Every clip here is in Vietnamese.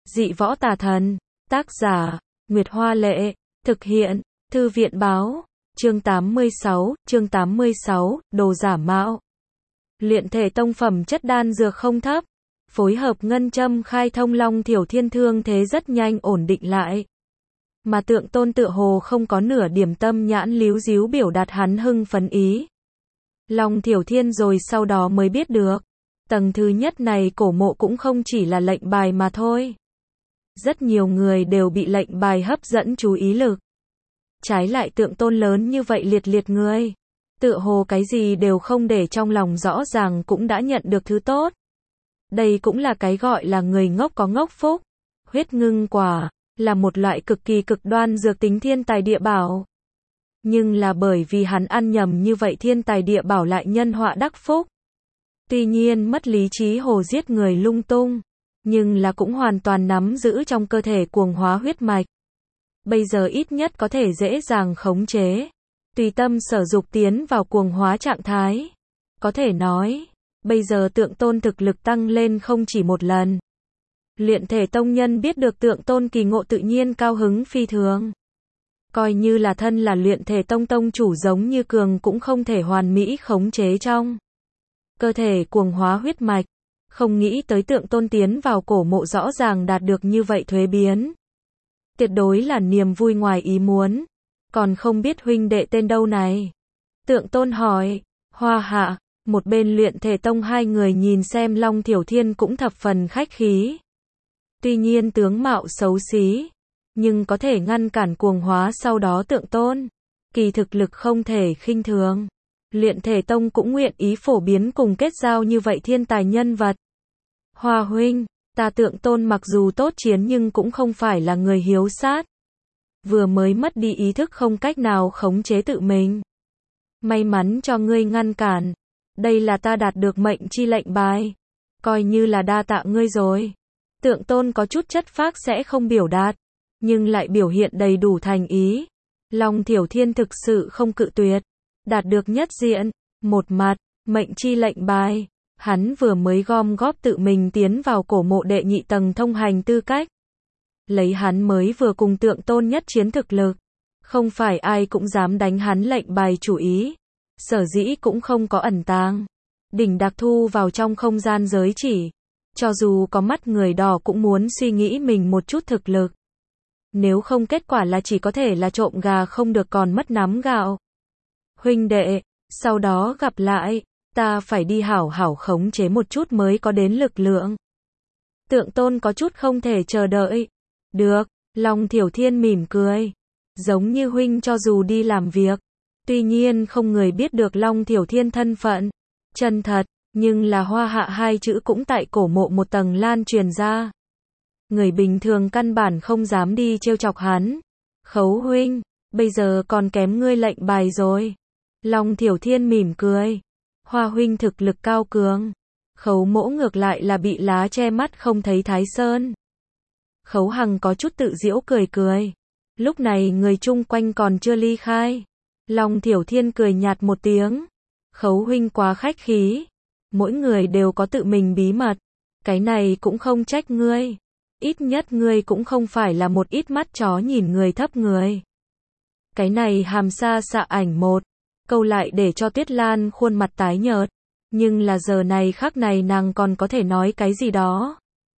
Dị võ tà thần. Tác giả, Nguyệt Hoa Lệ. Thực hiện, Thư viện Báo. Chương 86, đồ giả mạo. Luyện thể tông phẩm chất đan dược không thấp. Phối hợp ngân châm khai thông Long Thiểu Thiên thương thế rất nhanh ổn định lại. Mà Tượng Tôn tựa hồ không có nửa điểm tâm nhãn líu díu biểu đạt hắn hưng phấn ý. Long Thiểu Thiên rồi sau đó mới biết được. Tầng thứ nhất này cổ mộ cũng không chỉ là lệnh bài mà thôi. Rất nhiều người đều bị lệnh bài hấp dẫn chú ý lực. Trái lại Tượng Tôn lớn như vậy liệt người. Tựa hồ cái gì đều không để trong lòng rõ ràng cũng đã nhận được thứ tốt. Đây cũng là cái gọi là người ngốc có ngốc phúc. Huyết ngưng quả là một loại cực kỳ cực đoan dược tính thiên tài địa bảo. Nhưng là bởi vì hắn ăn nhầm như vậy thiên tài địa bảo lại nhân họa đắc phúc. Tuy nhiên mất lý trí hồ giết người lung tung, nhưng là cũng hoàn toàn nắm giữ trong cơ thể cuồng hóa huyết mạch. Bây giờ ít nhất có thể dễ dàng khống chế, tùy tâm sở dục tiến vào cuồng hóa trạng thái. Có thể nói, bây giờ Tượng Tôn thực lực tăng lên không chỉ một lần. Luyện thể tông nhân biết được Tượng Tôn kỳ ngộ tự nhiên cao hứng phi thường. Coi như là thân là luyện thể tông tông chủ giống như Cường cũng không thể hoàn mỹ khống chế trong cơ thể cuồng hóa huyết mạch. Không nghĩ tới Tượng Tôn tiến vào cổ mộ rõ ràng đạt được như vậy thuế biến. Tuyệt đối là niềm vui ngoài ý muốn. Còn không biết huynh đệ tên đâu này? Tượng Tôn hỏi. Hoa Hạ. Một bên luyện thể tông hai người nhìn xem Long Thiểu Thiên cũng thập phần khách khí. Tuy nhiên tướng mạo xấu xí, nhưng có thể ngăn cản cuồng hóa sau đó Tượng Tôn. Kỳ thực lực không thể khinh thường. Luyện thể tông cũng nguyện ý phổ biến cùng kết giao như vậy thiên tài nhân vật. Hoa huynh, ta Tượng Tôn mặc dù tốt chiến nhưng cũng không phải là người hiếu sát. Vừa mới mất đi ý thức không cách nào khống chế tự mình. May mắn cho ngươi ngăn cản. Đây là ta đạt được mệnh chi lệnh bài. Coi như là đa tạ ngươi rồi. Tượng Tôn có chút chất phác sẽ không biểu đạt, nhưng lại biểu hiện đầy đủ thành ý. Long Thiểu Thiên thực sự không cự tuyệt. Đạt được nhất diện, một mặt, mệnh chi lệnh bài. Hắn vừa mới gom góp tự mình tiến vào cổ mộ đệ nhị tầng thông hành tư cách. Lấy hắn mới vừa cùng Tượng Tôn nhất chiến thực lực. Không phải ai cũng dám đánh hắn lệnh bài chủ ý. Sở dĩ cũng không có ẩn tàng. Đỉnh đặc thu vào trong không gian giới chỉ. Cho dù có mắt người đỏ cũng muốn suy nghĩ mình một chút thực lực. Nếu không kết quả là chỉ có thể là trộm gà không được còn mất nắm gạo. Huynh đệ, sau đó gặp lại, ta phải đi hảo hảo khống chế một chút mới có đến lực lượng. Tượng Tôn có chút không thể chờ đợi. Được, Long Thiểu Thiên mỉm cười. Giống như huynh cho dù đi làm việc. Tuy nhiên không người biết được Long Thiểu Thiên thân phận. Chân thật, nhưng là Hoa Hạ hai chữ cũng tại cổ mộ một tầng lan truyền ra. Người bình thường căn bản không dám đi trêu chọc hắn. Khấu huynh, bây giờ còn kém ngươi lệnh bài rồi. Long Thiểu Thiên mỉm cười. Hoa huynh thực lực cao cường. Khấu mỗ ngược lại là bị lá che mắt không thấy Thái Sơn. Khấu Hằng có chút tự giễu cười. Lúc này người chung quanh còn chưa ly khai. Long Thiểu Thiên cười nhạt một tiếng. Khấu huynh quá khách khí. Mỗi người đều có tự mình bí mật. Cái này cũng không trách ngươi. Ít nhất ngươi cũng không phải là một ít mắt chó nhìn người thấp người. Cái này hàm xa xạ ảnh một câu lại để cho Tuyết Lan khuôn mặt tái nhợt. Nhưng là giờ này khắc này nàng còn có thể nói cái gì đó.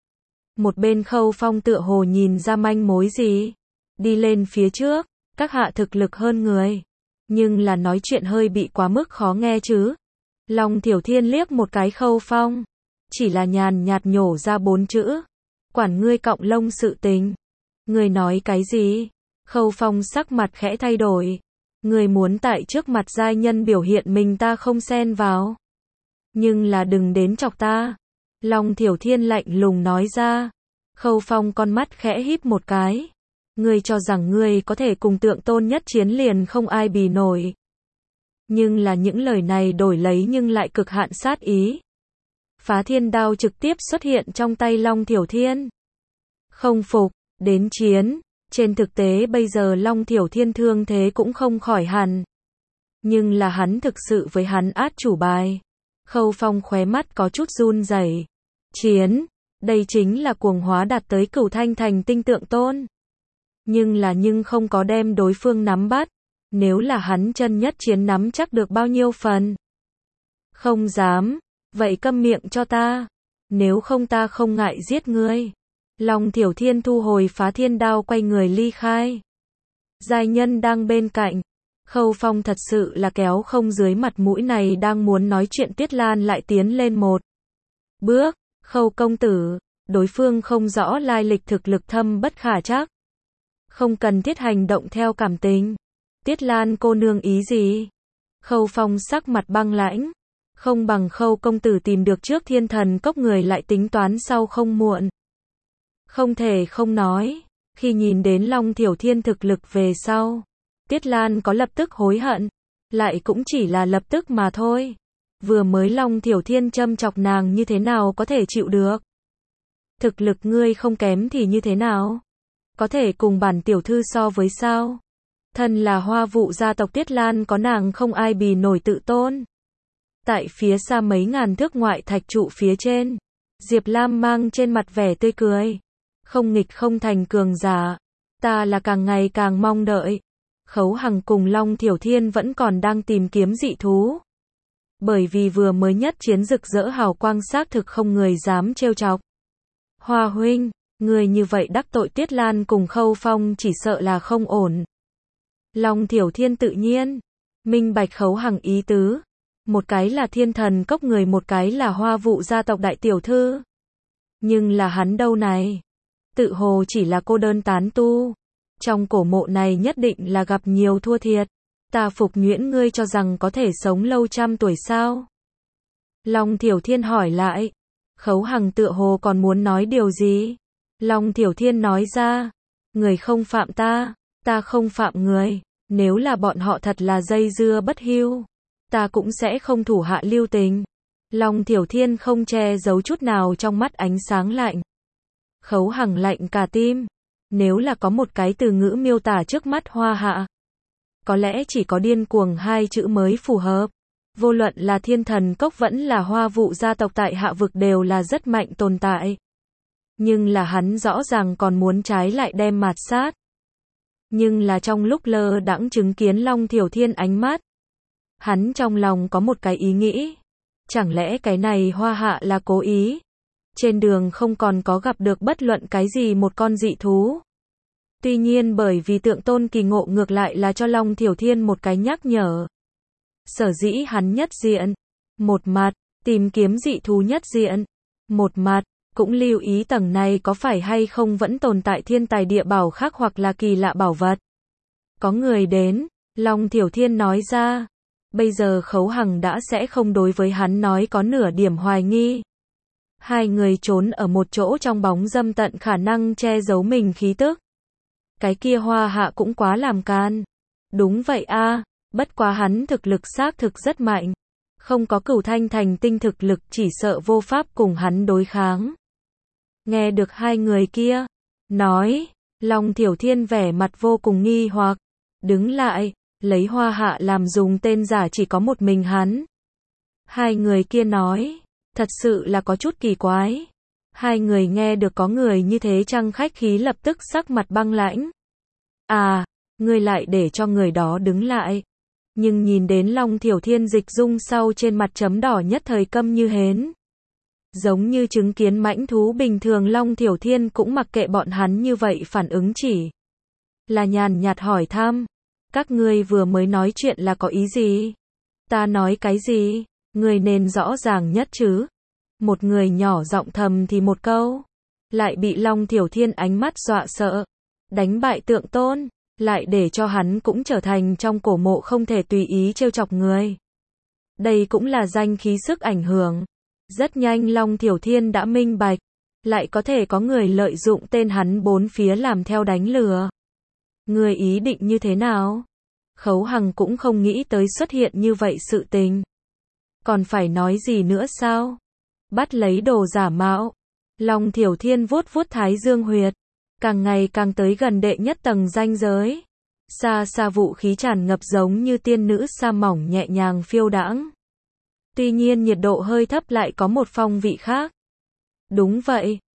Một bên Khâu Phong tựa hồ nhìn ra manh mối gì. Đi lên phía trước, các hạ thực lực hơn người. Nhưng là nói chuyện hơi bị quá mức khó nghe chứ. Long Thiểu Thiên liếc một cái Khâu Phong. Chỉ là nhàn nhạt nhổ ra 4 chữ. Quản ngươi cọng lông sự tình. Ngươi nói cái gì? Khâu Phong sắc mặt khẽ thay đổi. Ngươi muốn tại trước mặt giai nhân biểu hiện mình ta không xen vào. Nhưng là đừng đến chọc ta. Long Thiểu Thiên lạnh lùng nói ra. Khâu Phong con mắt khẽ híp một cái. Ngươi cho rằng ngươi có thể cùng Tượng Tôn nhất chiến liền không ai bì nổi. Nhưng là những lời này đổi lấy nhưng lại cực hạn sát ý. Phá thiên đao trực tiếp xuất hiện trong tay Long Thiểu Thiên. Không phục, đến chiến. Trên thực tế bây giờ Long Thiểu Thiên thương thế cũng không khỏi hẳn. Nhưng là hắn thực sự với hắn át chủ bài. Khâu Phong khóe mắt có chút run rẩy. Chiến. Đây chính là cuồng hóa đạt tới cửu thanh thành tinh tượng tôn. Nhưng không có đem đối phương nắm bắt. Nếu là hắn chân nhất chiến nắm chắc được bao nhiêu phần? Không dám. Vậy câm miệng cho ta. Nếu không ta không ngại giết ngươi. Long Thiểu Thiên thu hồi Phá Thiên Đao quay người ly khai. Giai nhân đang bên cạnh. Khâu Phong thật sự là kéo không dưới mặt mũi này, đang muốn nói chuyện Tiết Lan lại tiến lên một bước. Khâu công tử, đối phương không rõ lai lịch, thực lực thâm bất khả trắc. Không cần thiết hành động theo cảm tình. Tiết Lan cô nương ý gì? Khâu Phong sắc mặt băng lãnh. Không bằng Khâu công tử tìm được trước Thiên Thần Cốc người lại tính toán sau không muộn. Không thể không nói, khi nhìn đến Long Thiểu Thiên thực lực về sau, Tiết Lan có lập tức hối hận, lại cũng chỉ là lập tức mà thôi. Vừa mới Long Thiểu Thiên châm chọc nàng như thế nào có thể chịu được? Thực lực ngươi không kém thì như thế nào? Có thể cùng bản tiểu thư so với sao? Thân là Hoa Vụ gia tộc Tiết Lan có nàng không ai bì nổi tự tôn. Tại phía xa mấy ngàn thước ngoại thạch trụ phía trên, Diệp Lam mang trên mặt vẻ tươi cười. Không nghịch không thành cường giả, ta là càng ngày càng mong đợi. Khấu Hằng cùng Long Thiểu Thiên vẫn còn đang tìm kiếm dị thú. Bởi vì vừa mới nhất chiến rực rỡ hào quang, xác thực không người dám trêu chọc. Hoa huynh, người như vậy đắc tội Tiết Lan cùng Khâu Phong chỉ sợ là không ổn. Long Thiểu Thiên tự nhiên minh bạch Khấu Hằng ý tứ. Một cái là Thiên Thần Cốc người, một cái là Hoa Vụ gia tộc đại tiểu thư. Nhưng là hắn đâu này? Tự hồ chỉ là cô đơn tán tu. Trong cổ mộ này nhất định là gặp nhiều thua thiệt. Ta phục nhuyễn ngươi cho rằng có thể sống lâu trăm tuổi sao? Long Thiểu Thiên hỏi lại. Khấu Hằng tựa hồ còn muốn nói điều gì? Long Thiểu Thiên nói ra. Người không phạm ta, ta không phạm người. Nếu là bọn họ thật là dây dưa bất hưu, ta cũng sẽ không thủ hạ lưu tình. Long Thiểu Thiên không che giấu chút nào trong mắt ánh sáng lạnh. Khấu Hằng lạnh cả tim. Nếu là có một cái từ ngữ miêu tả trước mắt Hoa Hạ, có lẽ chỉ có điên cuồng hai chữ mới phù hợp. Vô luận là Thiên Thần Cốc vẫn là Hoa Vụ gia tộc tại hạ vực đều là rất mạnh tồn tại. Nhưng là hắn rõ ràng còn muốn trái lại đem mạt sát. Nhưng là trong lúc lơ đãng chứng kiến Long Thiểu Thiên ánh mắt, hắn trong lòng có một cái ý nghĩ. Chẳng lẽ cái này Hoa Hạ là cố ý? Trên đường không còn có gặp được bất luận cái gì một con dị thú. Tuy nhiên bởi vì Tượng Tôn kỳ ngộ ngược lại là cho Long Thiểu Thiên một cái nhắc nhở. Sở dĩ hắn nhất diện, một mặt, tìm kiếm dị thú nhất diện, một mặt, cũng lưu ý tầng này có phải hay không vẫn tồn tại thiên tài địa bảo khác hoặc là kỳ lạ bảo vật. Có người đến, Long Thiểu Thiên nói ra. Bây giờ Khấu Hằng đã sẽ không đối với hắn nói có nửa điểm hoài nghi. Hai người trốn ở một chỗ trong bóng râm, tận khả năng che giấu mình khí tức. Cái kia Hoa Hạ cũng quá làm can. Đúng vậy a, bất quá hắn thực lực xác thực rất mạnh. Không có cửu thanh thành tinh thực lực chỉ sợ vô pháp cùng hắn đối kháng. Nghe được hai người kia nói, Long Thiểu Thiên vẻ mặt vô cùng nghi hoặc, đứng lại, lấy Hoa Hạ làm dùng tên giả chỉ có một mình hắn. Hai người kia nói, thật sự là có chút kỳ quái. Hai người nghe được có người như thế trăng khách khí lập tức sắc mặt băng lãnh. À, ngươi lại để cho người đó đứng lại. Nhưng nhìn đến Long Thiểu Thiên dịch dung sau trên mặt chấm đỏ nhất thời câm như hến. Giống như chứng kiến mãnh thú bình thường, Long Thiểu Thiên cũng mặc kệ bọn hắn như vậy phản ứng, chỉ là nhàn nhạt hỏi thăm. Các ngươi vừa mới nói chuyện là có ý gì? Ta nói cái gì? Ngươi nên rõ ràng nhất chứ. Một người nhỏ giọng thầm thì một câu. Lại bị Long Thiểu Thiên ánh mắt dọa sợ. Đánh bại Tượng Tôn, lại để cho hắn cũng trở thành trong cổ mộ không thể tùy ý trêu chọc người. Đây cũng là danh khí sức ảnh hưởng. Rất nhanh Long Thiểu Thiên đã minh bạch. Lại có thể có người lợi dụng tên hắn bốn phía làm theo đánh lừa. Người ý định như thế nào? Khấu Hằng cũng không nghĩ tới xuất hiện như vậy sự tình. Còn phải nói gì nữa sao? Bắt lấy đồ giả mạo. Long Thiểu Thiên vuốt vuốt thái dương huyệt. Càng ngày càng tới gần đệ nhất tầng ranh giới. Xa xa vũ khí tràn ngập giống như tiên nữ sa mỏng nhẹ nhàng phiêu đãng. Tuy nhiên nhiệt độ hơi thấp lại có một phong vị khác. Đúng vậy,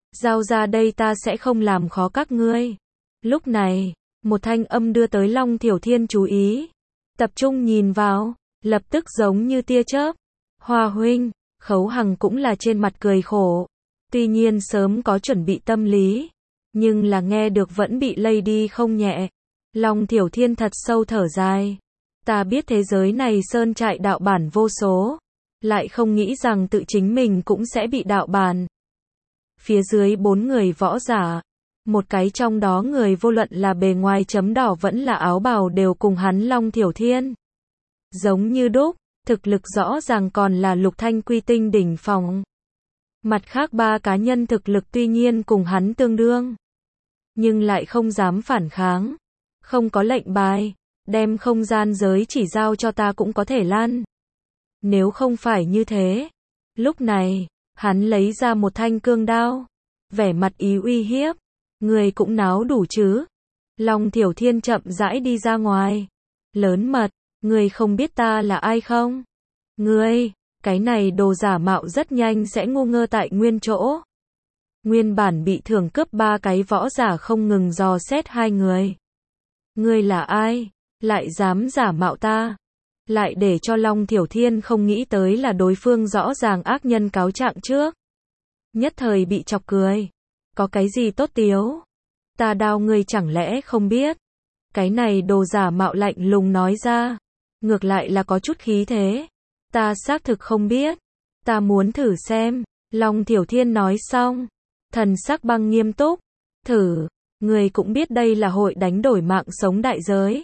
Giao ra đây ta sẽ không làm khó các ngươi. Lúc này, một thanh âm đưa tới Long Thiểu Thiên chú ý. Tập trung nhìn vào, lập tức giống như tia chớp. Hoa huynh, Khấu Hằng cũng là trên mặt cười khổ. Tuy nhiên sớm có chuẩn bị tâm lý, nhưng là nghe được vẫn bị lây đi không nhẹ. Long Thiểu Thiên thật sâu thở dài. Ta biết thế giới này sơn trại đạo bản vô số, lại không nghĩ rằng tự chính mình cũng sẽ bị đạo bản. Phía dưới 4 người võ giả, một cái trong đó người vô luận là bề ngoài chấm đỏ vẫn là áo bào đều cùng hắn Long Thiểu Thiên giống như đúc, thực lực rõ ràng còn là Lục Thanh Quy tinh đỉnh phong. Mặt khác 3 cá nhân thực lực tuy nhiên cùng hắn tương đương, nhưng lại không dám phản kháng. Không có lệnh bài, đem không gian giới chỉ giao cho ta cũng có thể lăn. Nếu không phải như thế, lúc này, hắn lấy ra một thanh cương đao, vẻ mặt ý uy hiếp. Người cũng náo đủ chứ? Long Thiểu Thiên chậm rãi đi ra ngoài. Lớn mật, người không biết ta là ai không? Ngươi, cái này đồ giả mạo rất nhanh sẽ ngu ngơ tại nguyên chỗ. Nguyên bản bị thưởng cướp 3 cái võ giả không ngừng dò xét 2 người. Ngươi là ai? Lại dám giả mạo ta? Lại để cho Long Thiểu Thiên không nghĩ tới là đối phương rõ ràng ác nhân cáo trạng trước. Nhất thời bị chọc cười. Có cái gì tốt tiếu? Ta đao ngươi chẳng lẽ không biết? Cái này đồ giả mạo lạnh lùng nói ra. Ngược lại là có chút khí thế. Ta xác thực không biết. Ta muốn thử xem. Long Thiểu Thiên nói xong. Thần sắc băng nghiêm túc. Thử. Người cũng biết đây là hội đánh đổi mạng sống đại giới.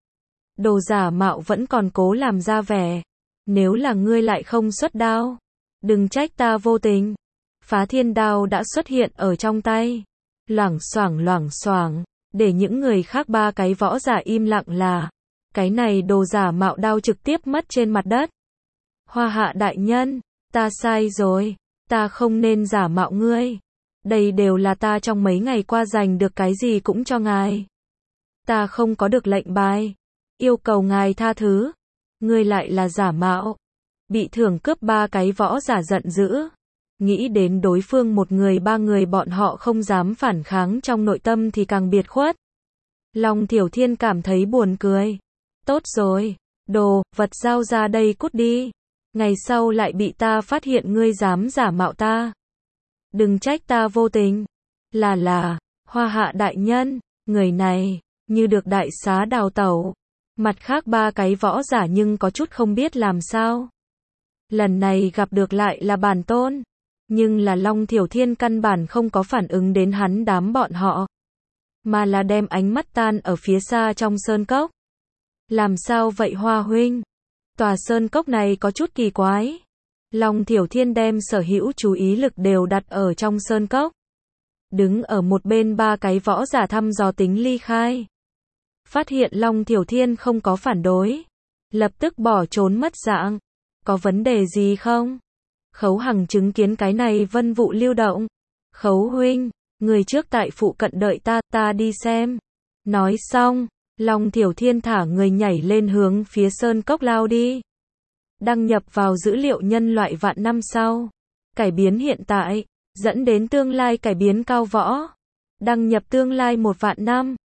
Đồ giả mạo vẫn còn cố làm ra vẻ. Nếu là ngươi lại không xuất đao, đừng trách ta vô tình. Phá thiên đao đã xuất hiện ở trong tay. Loảng xoảng, để những người khác 3 cái võ giả im lặng là. Cái này đồ giả mạo đao trực tiếp mất trên mặt đất. Hoa Hạ đại nhân, ta sai rồi. Ta không nên giả mạo ngươi. Đây đều là ta trong mấy ngày qua giành được cái gì cũng cho ngài. Ta không có được lệnh bài. Yêu cầu ngài tha thứ. Ngươi lại là giả mạo. Bị thưởng cướp 3 cái võ giả giận dữ. Nghĩ đến đối phương 1 người 3 người bọn họ không dám phản kháng trong nội tâm thì càng biệt khuất. Long Thiểu Thiên cảm thấy buồn cười. Tốt rồi, đồ, vật giao ra đây cút đi. Ngày sau lại bị ta phát hiện ngươi dám giả mạo ta. Đừng trách ta vô tình. Là, Hoa Hạ đại nhân, người này, như được đại xá đào tẩu. Mặt khác 3 cái võ giả nhưng có chút không biết làm sao. Lần này gặp được lại là bản tôn. Nhưng là Long Thiểu Thiên căn bản không có phản ứng đến hắn đám bọn họ. Mà là đem ánh mắt tan ở phía xa trong sơn cốc. Làm sao vậy Hoa huynh? Tòa sơn cốc này có chút kỳ quái. Long Thiểu Thiên đem sở hữu chú ý lực đều đặt ở trong sơn cốc. Đứng ở một bên 3 cái võ giả thăm dò tính ly khai. Phát hiện Long Thiểu Thiên không có phản đối. Lập tức bỏ trốn mất dạng. Có vấn đề gì không? Khấu Hằng chứng kiến cái này vân vụ lưu động. Khấu huynh, người trước tại phụ cận đợi ta đi xem. Nói xong, Long Thiểu Thiên thả người nhảy lên hướng phía sơn cốc lao đi. Đăng nhập vào dữ liệu nhân loại vạn năm sau. Cải biến hiện tại, dẫn đến tương lai cải biến cao võ. Đăng nhập tương lai 1 vạn năm.